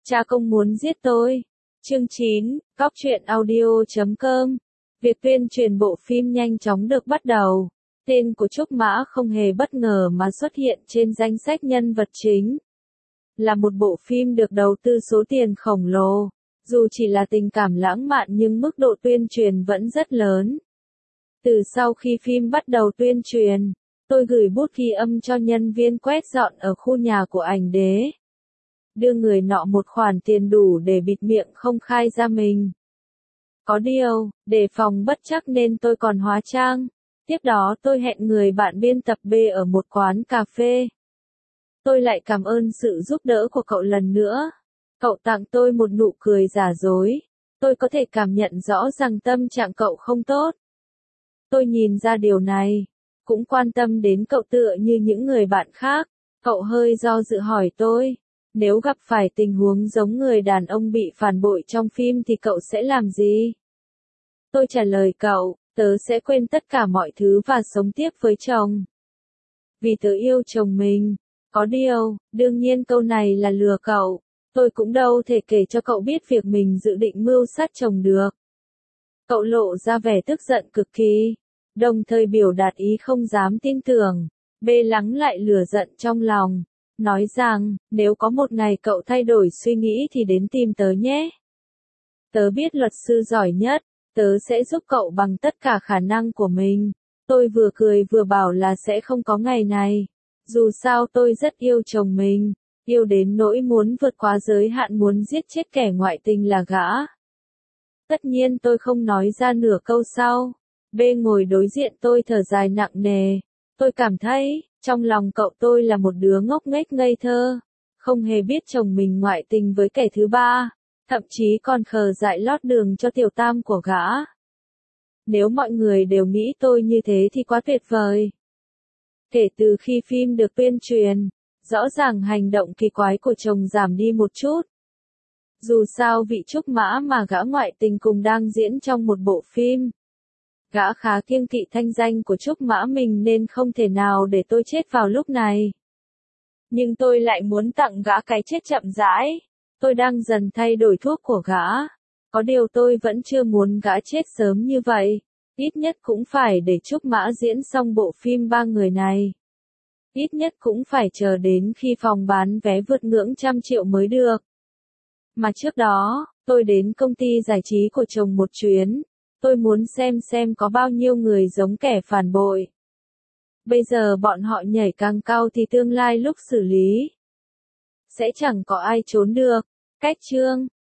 Cha công muốn giết tôi. Chương 9, Cóc truyện audio.com. Việc tuyên truyền bộ phim nhanh chóng được bắt đầu. Tên của Trúc Mã không hề bất ngờ mà xuất hiện trên danh sách nhân vật chính. Là một bộ phim được đầu tư số tiền khổng lồ. Dù chỉ là tình cảm lãng mạn nhưng mức độ tuyên truyền vẫn rất lớn. Từ sau khi phim bắt đầu tuyên truyền, tôi gửi bút ghi âm cho nhân viên quét dọn ở khu nhà của ảnh đế. Đưa người nọ một khoản tiền đủ để bịt miệng không khai ra mình. Có điều, để phòng bất trắc nên tôi còn hóa trang. Tiếp đó tôi hẹn người bạn biên tập B ở một quán cà phê. Tôi lại cảm ơn sự giúp đỡ của cậu lần nữa. Cậu tặng tôi một nụ cười giả dối. Tôi có thể cảm nhận rõ rằng tâm trạng cậu không tốt. Tôi nhìn ra điều này. Cũng quan tâm đến cậu tựa như những người bạn khác. Cậu hơi do dự hỏi tôi. Nếu gặp phải tình huống giống người đàn ông bị phản bội trong phim thì cậu sẽ làm gì? Tôi trả lời cậu, tớ sẽ quên tất cả mọi thứ và sống tiếp với chồng. Vì tớ yêu chồng mình. Có điều, đương nhiên câu này là lừa cậu. Tôi cũng đâu thể kể cho cậu biết việc mình dự định mưu sát chồng được. Cậu lộ ra vẻ tức giận cực kỳ, đồng thời biểu đạt ý không dám tin tưởng. B lắng lại lửa giận trong lòng, nói rằng, nếu có một ngày cậu thay đổi suy nghĩ thì đến tìm tớ nhé. Tớ biết luật sư giỏi nhất, tớ sẽ giúp cậu bằng tất cả khả năng của mình. Tôi vừa cười vừa bảo là sẽ không có ngày này. Dù sao tôi rất yêu chồng mình, yêu đến nỗi muốn vượt quá giới hạn muốn giết chết kẻ ngoại tình là gã. Tất nhiên tôi không nói ra nửa câu sau. B ngồi đối diện tôi thở dài nặng nề. Tôi cảm thấy, trong lòng cậu tôi là một đứa ngốc nghếch ngây thơ. Không hề biết chồng mình ngoại tình với kẻ thứ ba. Thậm chí còn khờ dại lót đường cho tiểu tam của gã. Nếu mọi người đều nghĩ tôi như thế thì quá tuyệt vời. Kể từ khi phim được tuyên truyền, rõ ràng hành động kỳ quái của chồng giảm đi một chút. Dù sao vị Trúc Mã mà gã ngoại tình cùng đang diễn trong một bộ phim. Gã khá kiêng kỵ thanh danh của Trúc Mã mình nên không thể nào để tôi chết vào lúc này. Nhưng tôi lại muốn tặng gã cái chết chậm rãi. Tôi đang dần thay đổi thuốc của gã. Có điều tôi vẫn chưa muốn gã chết sớm như vậy. Ít nhất cũng phải để Trúc Mã diễn xong bộ phim ba người này. Ít nhất cũng phải chờ đến khi phòng bán vé vượt ngưỡng 100 triệu mới được. Mà trước đó, tôi đến công ty giải trí của chồng một chuyến. Tôi muốn xem có bao nhiêu người giống kẻ phản bội. Bây giờ bọn họ nhảy càng cao thì tương lai lúc xử lý sẽ chẳng có ai trốn được. Cách chương